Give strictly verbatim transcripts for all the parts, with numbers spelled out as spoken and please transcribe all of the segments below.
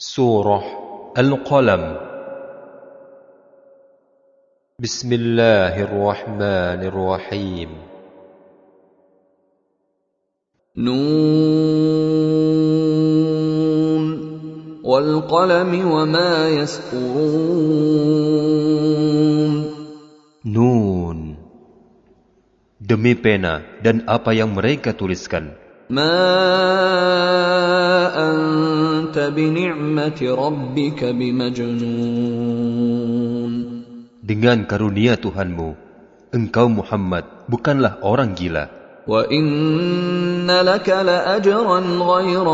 Surah Al-Qalam. Bismillahirrahmanirrahim. Nun wal qalami wa ma yasqurun. Nun, demi pena dan apa yang mereka tuliskan. Ma anta bi ni'mati rabbika bimajnun. Dengan karunia Tuhanmu, engkau Muhammad bukanlah orang gila. Wa inna laka la ajran ghayra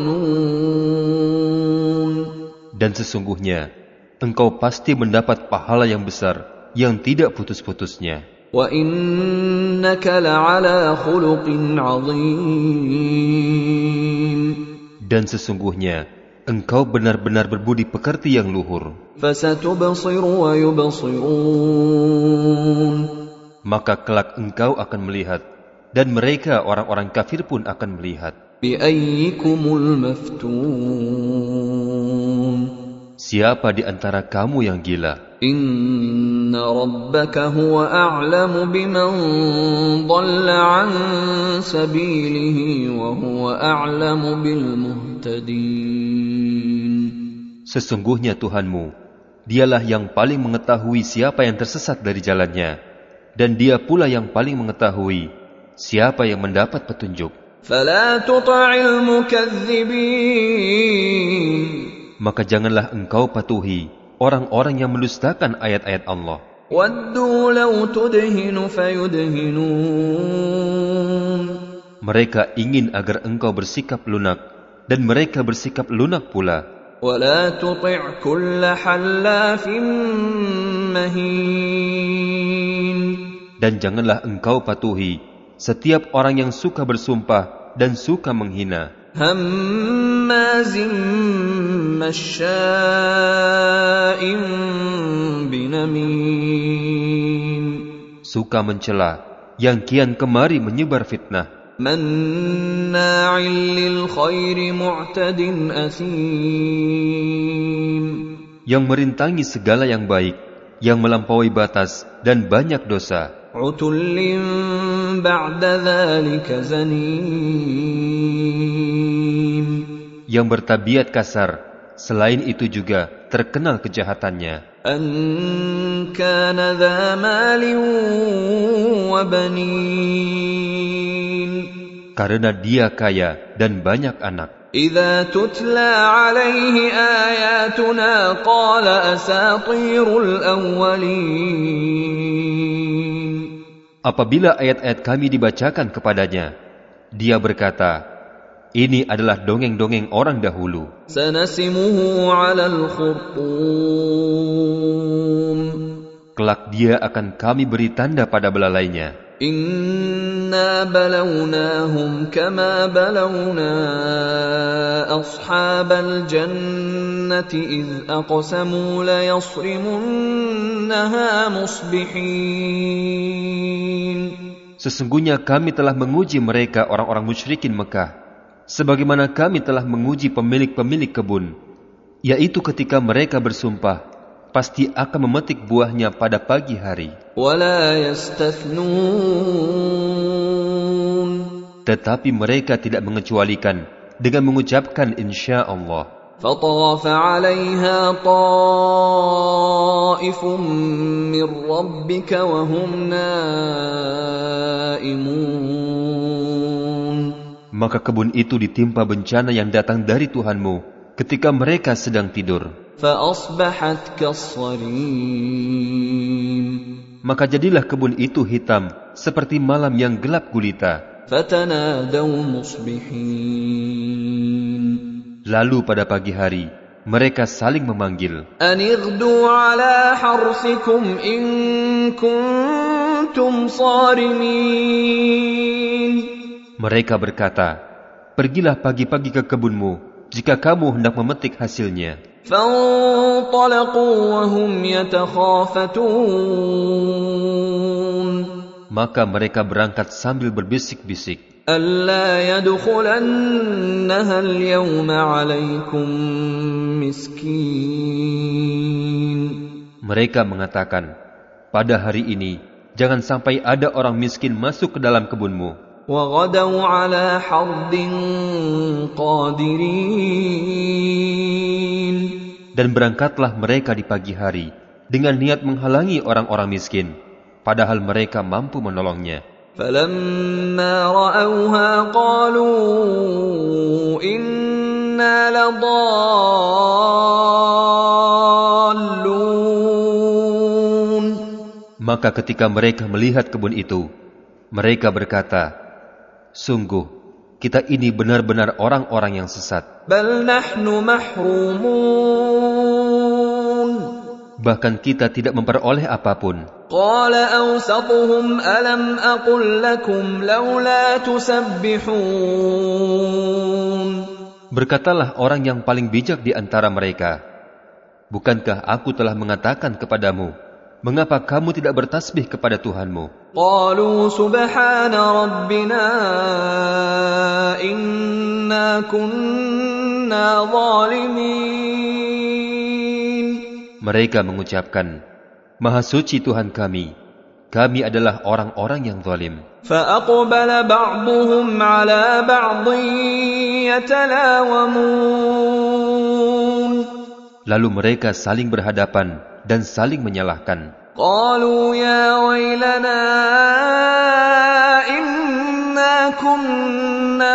mamnun. Dan sesungguhnya engkau pasti mendapat pahala yang besar yang tidak putus-putusnya. Wa innaka la'ala khuluqin 'azim. Dan sesungguhnya engkau benar-benar berbudi pekerti yang luhur. Fasatubsiru wa yubsirun. Maka kelak engkau akan melihat, dan mereka orang-orang kafir pun akan melihat. Bi ayyikumul maftun. Siapa di antara kamu yang gila? Inna rabbaka huwa a'lamu biman dhalla 'an sabilihi wa huwa a'lamu bil muhtadin. Sesungguhnya Tuhanmu, dialah yang paling mengetahui siapa yang tersesat dari jalannya, dan dia pula yang paling mengetahui siapa yang mendapat petunjuk. Fala tuti'il mukadzibin. Maka janganlah engkau patuhi orang-orang yang mendustakan ayat-ayat Allah. Waddu law tudhinu fayudhinun. Mereka ingin agar engkau bersikap lunak, dan mereka bersikap lunak pula. Wala tuti' kulla hallafin mahin. Dan janganlah engkau patuhi setiap orang yang suka bersumpah dan suka menghina. Hammazim masya'in binamim. Suka mencela, yang kian kemari menyebar fitnah. Manna'il lil khairi mu'tadin asim. Yang merintangi segala yang baik, yang melampaui batas dan banyak dosa. Utullin ba'da dhalika zanim. Yang bertabiat kasar, selain itu juga terkenal kejahatannya. An kana dha malin wa banin. Karena dia kaya dan banyak anak. Idza tutla alaihi ayatuna qala asatirul awwalin. Apabila ayat-ayat kami dibacakan kepadanya, dia berkata, ini adalah dongeng-dongeng orang dahulu. Sanasimuhu 'alal khurtum. Kelak dia akan kami beri tanda pada belalainya. Inna balawnahum kama balawna ashabal jannati idh aqsamu la yasrimunnaha musbihin. Sesungguhnya kami telah menguji mereka orang-orang musyrikin Mekah, sebagaimana kami telah menguji pemilik-pemilik kebun, yaitu ketika mereka bersumpah pasti akan memetik buahnya pada pagi hari. Wala yastathnun. Tetapi mereka tidak mengecualikan dengan mengucapkan insya Allah. فطاف عليها طائف من ربك وهم نائمون. Maka kebun itu ditimpa bencana yang datang dari Tuhanmu ketika mereka sedang tidur. فأصبحت كالصريم. Maka jadilah kebun itu hitam seperti malam yang gelap gulita. فتنادوا مصبحين. Lalu pada pagi hari mereka saling memanggil, Anighdu ala harsikum in kuntum sarimin. Mereka berkata, pergilah pagi-pagi ke kebunmu jika kamu hendak memetik hasilnya. فانطلقوا وهم يتخافتون. Maka mereka berangkat sambil berbisik-bisik. ألا يدخلنها اليوم عليكم مسكين. Mereka mengatakan, pada hari ini jangan sampai ada orang miskin masuk ke dalam kebunmu. وغدوا على حرد قادرين. Dan berangkatlah mereka di pagi hari dengan niat menghalangi orang-orang miskin, padahal mereka mampu menolongnya. فَلَمَّا رَأَوْهَا قَالُوا إِنَّا لَضَالُّونَ. Maka ketika mereka melihat kebun itu, mereka berkata, sungguh, kita ini benar-benar orang-orang yang sesat. بَلْ نَحْنُ مَحْرُومُونَ. Bahkan kita tidak memperoleh apapun. قَالَ أَوْسَطُهُمْ أَلَمْ أَقُلْ لَكُمْ لَوْلَا تُسَبِّحُونَ. Berkatalah orang yang paling bijak di antara mereka, bukankah aku telah mengatakan kepadamu, mengapa kamu tidak bertasbih kepada Tuhanmu? قَالُوا سُبْحَانَ رَبِّنَا إِنَّا كُنَّا ظَالِمِينَ. Mereka mengucapkan, Maha suci Tuhan kami, kami adalah orang-orang yang zalim. فَأَقْبَلَ بَعْضُهُمْ عَلَى بَعْضٍ يَتَلَاوَمُونَ. Lalu mereka saling berhadapan dan saling menyalahkan. قَالُوا يَا وَيْلَنَا إِنَّا كُنَّا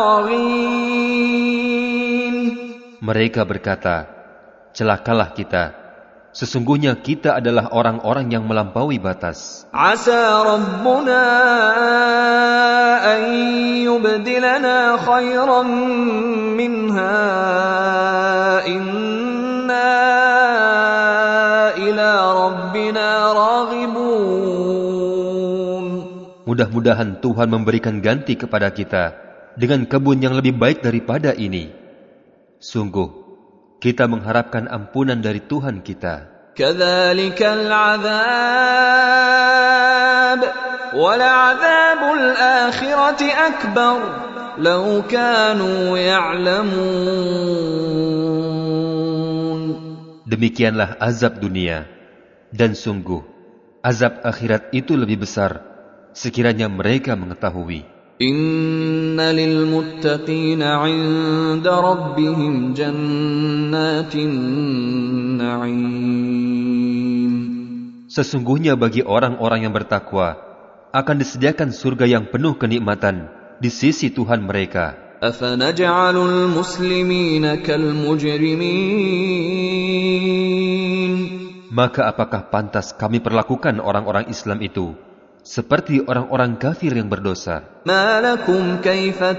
طَاغِينَ. Mereka berkata, celakalah kita. Sesungguhnya kita adalah orang-orang yang melampaui batas. Asa Rabbuna an yubdilana khairan minha inna ila rabbina raghibun. Mudah-mudahan Tuhan memberikan ganti kepada kita dengan kebun yang lebih baik daripada ini. Sungguh, kita mengharapkan ampunan dari Tuhan kita. Kadzalikal 'adzab wal'adzabul akhirati akbar law kanu ya'lamun. Demikianlah azab dunia, dan sungguh azab akhirat itu lebih besar sekiranya mereka mengetahui. Inna lil muttaqina 'inda rabbihim jannatin na'im. Sesungguhnya bagi orang-orang yang bertakwa akan disediakan surga yang penuh kenikmatan di sisi Tuhan mereka. Afanaj'alul muslimina kal mujrimin. Maka apakah pantas kami perlakukan orang-orang Islam itu seperti orang-orang kafir yang berdosa? Ma lakum kaifa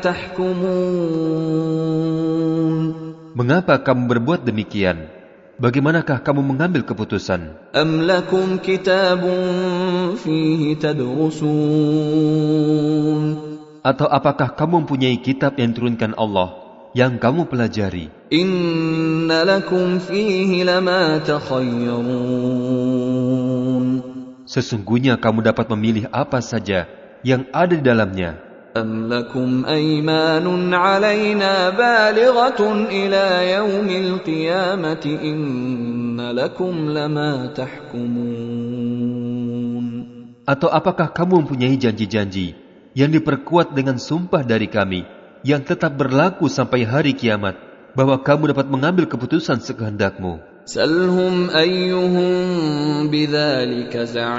tahkumun. Mengapa kamu berbuat demikian? Bagaimanakah kamu mengambil keputusan? Am lakum kitabun fihi tadrusun. Atau apakah kamu mempunyai kitab yang diturunkan Allah yang kamu pelajari? Inna lakum fihi lama takhayyarun. Sesungguhnya kamu dapat memilih apa saja yang ada di dalamnya. Am lakum aymanun 'alaina balighatun ila yaumil qiyamati inna lakum lama tahkumun. Atau apakah kamu mempunyai janji-janji yang diperkuat dengan sumpah dari kami yang tetap berlaku sampai hari kiamat bahwa kamu dapat mengambil keputusan sekehendakmu? Salhum ayyuhum bidzalika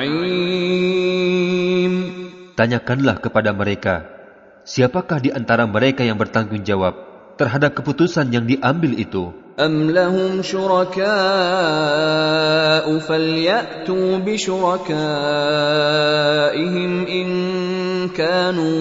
za'im. Tanyakanlah kepada mereka, siapakah di antara mereka yang bertanggung jawab terhadap keputusan yang diambil itu? Am lahum syuraka'u falyatu bi syurakaihim in kanu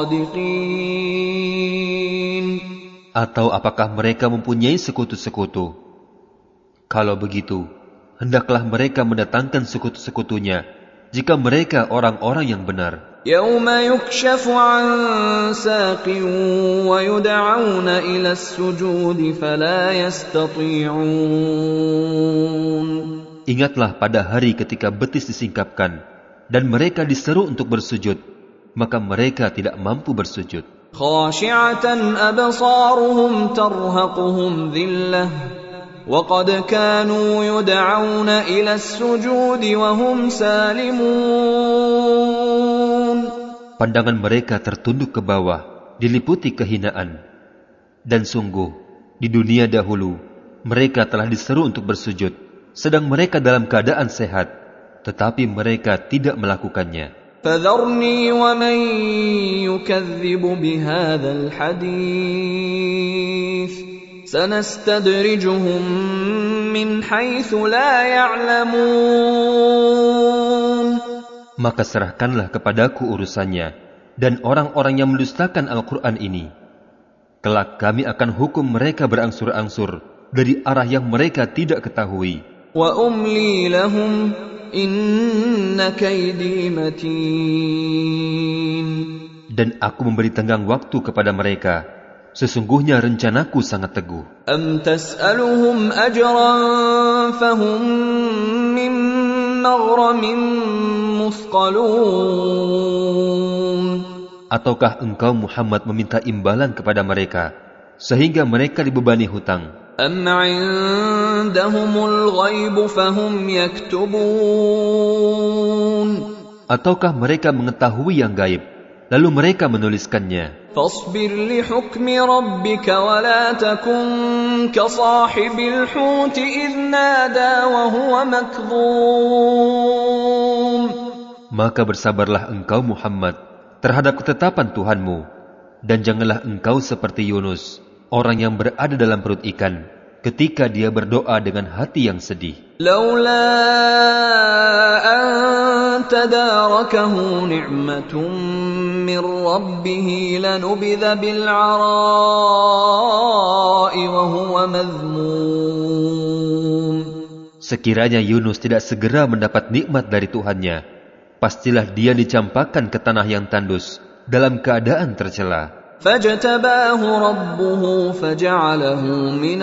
shadiqin. Atau apakah mereka mempunyai sekutu-sekutu? Kalau begitu, hendaklah mereka mendatangkan sekutu-sekutunya jika mereka orang-orang yang benar. Yauma yukshafu an saqin wa yud'auna ila as-sujudi fala yastati'un. Ingatlah pada hari ketika betis disingkapkan dan mereka diseru untuk bersujud, maka mereka tidak mampu bersujud. Khashi'atan absaruhum tarhaquhum dhillah wa qad kanu yud'auna ila as-sujudi wa hum salimun. Pandangan mereka tertunduk ke bawah, diliputi kehinaan. Dan sungguh, di dunia dahulu, mereka telah diseru untuk bersujud, sedang mereka dalam keadaan sehat, tetapi mereka tidak melakukannya. فَذَرْنِي وَمَنْ يُكَذِّبُ بِهَذَا الْحَدِيثِ سَنَسْتَدْرِجُهُمْ مِنْ حَيْثُ لَا يَعْلَمُونَ. Maka serahkanlah kepadaku urusannya dan orang-orang yang mendustakan Al-Quran ini. Kelak kami akan hukum mereka berangsur-angsur dari arah yang mereka tidak ketahui. وَأُمْلِي لَهُمْ Inna kaydi matin. Dan aku memberi tenggang waktu kepada mereka. Sesungguhnya rencanaku sangat teguh. Am tas'aluhum ajran fahum min maghramin muthqalun. Ataukah engkau Muhammad meminta imbalan kepada mereka sehingga mereka dibebani hutang? Am 'indahumul ghaib fahum yaktubun. Ataukah mereka mengetahui yang gaib lalu mereka menuliskannya? Fasbir li hukmi rabbika wa la takun ka sahibil hut idh nada wa huwa makdhum. Maka bersabarlah engkau Muhammad terhadap ketetapan Tuhanmu, dan janganlah engkau seperti Yunus, orang yang berada dalam perut ikan, ketika dia berdoa dengan hati yang sedih. Laula an tadarakahu ni'matun min rabbih lanubidha bil 'ara'i wa huwa madhmum. Sekiranya Yunus tidak segera mendapat nikmat dari Tuhannya, pastilah dia dicampakkan ke tanah yang tandus dalam keadaan tercela. فَاجْتَبَاهُ رَبُّهُ فَجَعَلَهُ مِنَ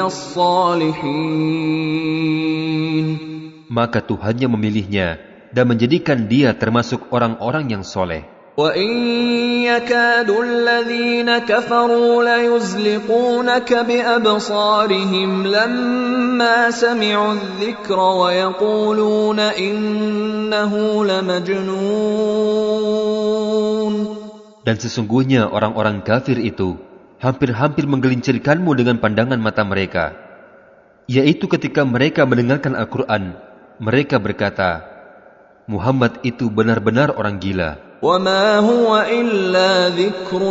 الصَّالِحِينَ. Maka Tuhannya memilihnya dan menjadikan dia termasuk orang-orang yang soleh. وَإِنْ يَكَادُ الَّذِينَ كَفَرُوا لَيُزْلِقُونَكَ بِأَبْصَارِهِمْ لَمَّا سَمِعُوا الذِّكْرَ وَيَقُولُونَ إِنَّهُ لَمَجْنُونَ. Dan sesungguhnya orang-orang kafir itu hampir-hampir menggelincirkanmu dengan pandangan mata mereka. Yaitu ketika mereka mendengarkan Al-Quran, mereka berkata, Muhammad itu benar-benar orang gila. وَمَا هُوَ إِلَّا ذِكْرٌ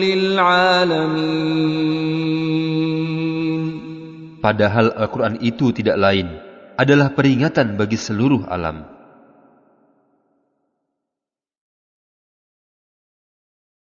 لِلْعَالَمِينَ. Padahal Al-Quran itu tidak lain adalah peringatan bagi seluruh alam.